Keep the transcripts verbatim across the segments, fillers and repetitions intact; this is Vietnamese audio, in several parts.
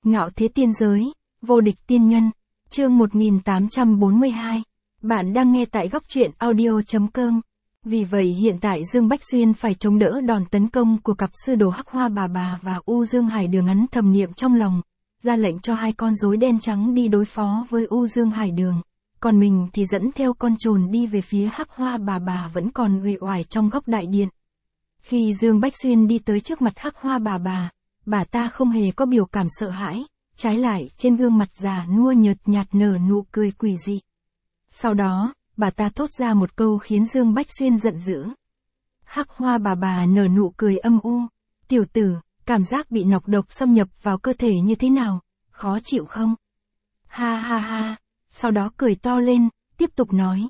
Ngạo thế tiên giới, vô địch tiên nhân, chương một nghìn tám trăm bốn mươi hai. Bạn đang nghe tại góc truyện audio.com. Vì vậy hiện tại Dương Bách Xuyên phải chống đỡ đòn tấn công của cặp sư đồ Hắc Hoa Bà Bà và U Dương Hải Đường, ngắn thầm niệm trong lòng, ra lệnh cho hai con rối đen trắng đi đối phó với U Dương Hải Đường. Còn mình thì dẫn theo con trồn đi về phía Hắc Hoa Bà Bà vẫn còn uể oải trong góc đại điện. Khi Dương Bách Xuyên đi tới trước mặt Hắc Hoa Bà Bà, bà ta không hề có biểu cảm sợ hãi, trái lại trên gương mặt già nua nhợt nhạt nở nụ cười quỷ dị. Sau đó, bà ta thốt ra một câu khiến Dương Bách Xuyên giận dữ. Hắc Hoa Bà Bà nở nụ cười âm u, "Tiểu tử, cảm giác bị nọc độc xâm nhập vào cơ thể như thế nào, khó chịu không?" Ha ha ha, sau đó cười to lên, tiếp tục nói.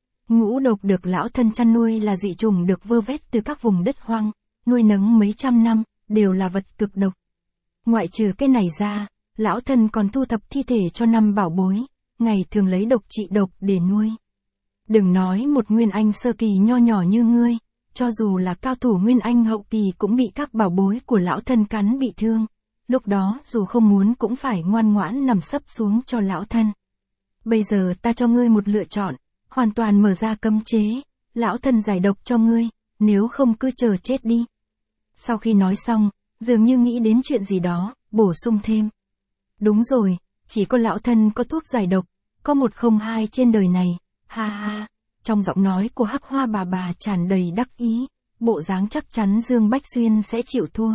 Ngũ độc được lão thân chăn nuôi là dị trùng được vơ vét từ các vùng đất hoang, nuôi nấng mấy trăm năm, đều là vật cực độc. Ngoại trừ cái này ra, lão thân còn thu thập thi thể cho năm bảo bối, ngày thường lấy độc trị độc để nuôi. Đừng nói một nguyên anh sơ kỳ nho nhỏ như ngươi, cho dù là cao thủ nguyên anh hậu kỳ cũng bị các bảo bối của lão thân cắn bị thương. Lúc đó dù không muốn cũng phải ngoan ngoãn nằm sấp xuống cho lão thân. Bây giờ ta cho ngươi một lựa chọn, hoàn toàn mở ra cấm chế, lão thân giải độc cho ngươi, nếu không cứ chờ chết đi. Sau khi nói xong, dường như nghĩ đến chuyện gì đó, bổ sung thêm. Đúng rồi, chỉ có lão thân có thuốc giải độc, có một không hai trên đời này, ha ha. Trong giọng nói của Hắc Hoa Bà Bà tràn đầy đắc ý, bộ dáng chắc chắn Dương Bách Xuyên sẽ chịu thua.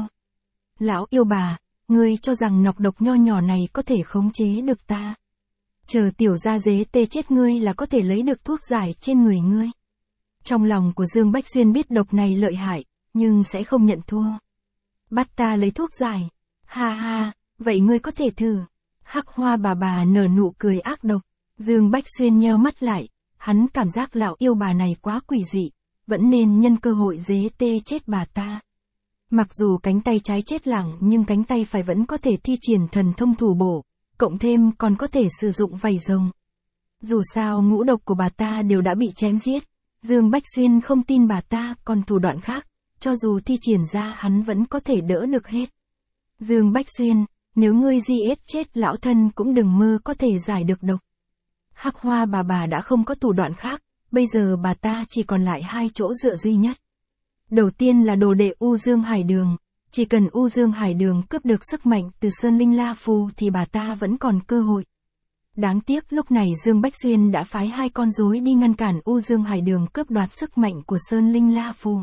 Lão yêu bà, ngươi cho rằng nọc độc nho nhỏ này có thể khống chế được ta? Chờ tiểu gia dế tê chết ngươi là có thể lấy được thuốc giải trên người ngươi. Trong lòng của Dương Bách Xuyên biết độc này lợi hại, nhưng sẽ không nhận thua. Bắt ta lấy thuốc giải. Ha ha, vậy ngươi có thể thử. Hắc Hoa Bà Bà nở nụ cười ác độc. Dương Bách Xuyên nheo mắt lại, hắn cảm giác lão yêu bà này quá quỷ dị, vẫn nên nhân cơ hội dế tê chết bà ta. Mặc dù cánh tay trái chết lặng nhưng cánh tay phải vẫn có thể thi triển thần thông thủ bổ, cộng thêm còn có thể sử dụng vảy rồng. Dù sao ngũ độc của bà ta đều đã bị chém giết, Dương Bách Xuyên không tin bà ta còn thủ đoạn khác, cho dù thi triển ra hắn vẫn có thể đỡ được hết. Dương Bách Xuyên, nếu ngươi giết chết lão thân cũng đừng mơ có thể giải được độc. Hắc Hoa Bà Bà đã không có thủ đoạn khác, bây giờ bà ta chỉ còn lại hai chỗ dựa duy nhất. Đầu tiên là đồ đệ U Dương Hải Đường, chỉ cần U Dương Hải Đường cướp được sức mạnh từ Sơn Linh La Phù thì bà ta vẫn còn cơ hội. Đáng tiếc lúc này Dương Bách Xuyên đã phái hai con rối đi ngăn cản U Dương Hải Đường cướp đoạt sức mạnh của Sơn Linh La Phù.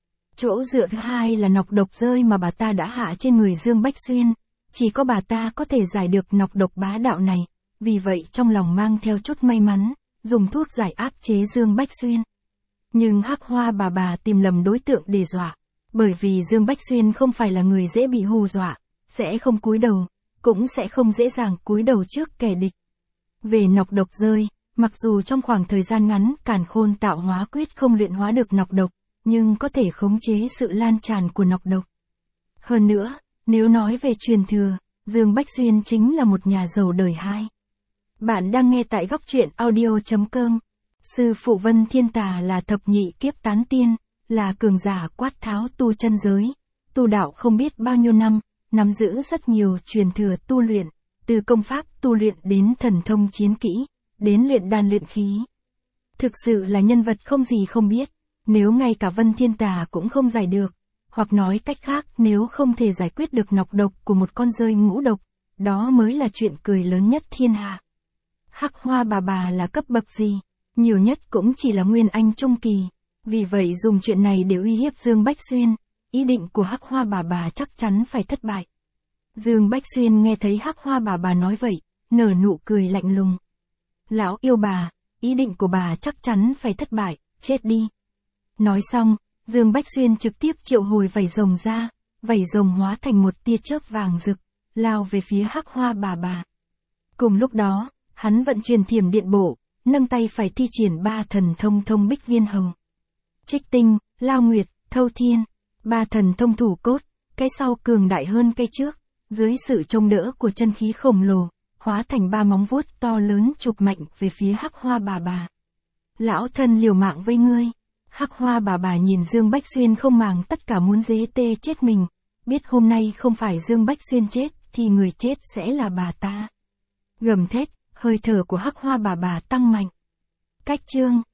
Chỗ dựa thứ hai là nọc độc rơi mà bà ta đã hạ trên người Dương Bách Xuyên, chỉ có bà ta có thể giải được nọc độc bá đạo này, vì vậy trong lòng mang theo chút may mắn, dùng thuốc giải áp chế Dương Bách Xuyên. Nhưng Hắc Hoa Bà Bà tìm lầm đối tượng để dọa, bởi vì Dương Bách Xuyên không phải là người dễ bị hù dọa, sẽ không cúi đầu, cũng sẽ không dễ dàng cúi đầu trước kẻ địch. Về nọc độc rơi, mặc dù trong khoảng thời gian ngắn Càn Khôn Tạo Hóa Quyết không luyện hóa được nọc độc, nhưng có thể khống chế sự lan tràn của nọc độc. Hơn nữa, nếu nói về truyền thừa, Dương Bách Xuyên chính là một nhà giàu đời hai. Bạn đang nghe tại góc truyện audio.com. Sư phụ Vân Thiên Tà là thập nhị kiếp tán tiên, là cường giả quát tháo tu chân giới, tu đạo không biết bao nhiêu năm, nắm giữ rất nhiều truyền thừa tu luyện, từ công pháp tu luyện đến thần thông chiến kỹ, đến luyện đan luyện khí. Thực sự là nhân vật không gì không biết, nếu ngay cả Vân Thiên Tà cũng không giải được, hoặc nói cách khác nếu không thể giải quyết được nọc độc của một con rơi ngũ độc, đó mới là chuyện cười lớn nhất thiên hạ. Hắc Hoa Bà Bà là cấp bậc gì? Nhiều nhất cũng chỉ là nguyên anh trung kỳ, vì vậy dùng chuyện này để uy hiếp Dương Bách Xuyên, ý định của Hắc Hoa Bà Bà chắc chắn phải thất bại. Dương Bách Xuyên nghe thấy Hắc Hoa Bà Bà nói vậy, nở nụ cười lạnh lùng. Lão yêu bà, ý định của bà chắc chắn phải thất bại, chết đi. Nói xong, Dương Bách Xuyên trực tiếp triệu hồi vảy rồng ra, vảy rồng hóa thành một tia chớp vàng rực, lao về phía Hắc Hoa Bà Bà. Cùng lúc đó, hắn vận chuyển thiểm điện bộ, nâng tay phải thi triển ba thần thông thông bích viên hồng. Trích tinh, lao nguyệt, thâu thiên, ba thần thông thủ cốt, cái sau cường đại hơn cái trước, dưới sự trông đỡ của chân khí khổng lồ, hóa thành ba móng vuốt to lớn chụp mạnh về phía Hắc Hoa Bà Bà. Lão thân liều mạng với ngươi. Hắc Hoa Bà Bà nhìn Dương Bách Xuyên không màng tất cả muốn dế tê chết mình, biết hôm nay không phải Dương Bách Xuyên chết thì người chết sẽ là bà ta. Gầm thét, hơi thở của hắc hoa bà bà tăng mạnh. Cách chương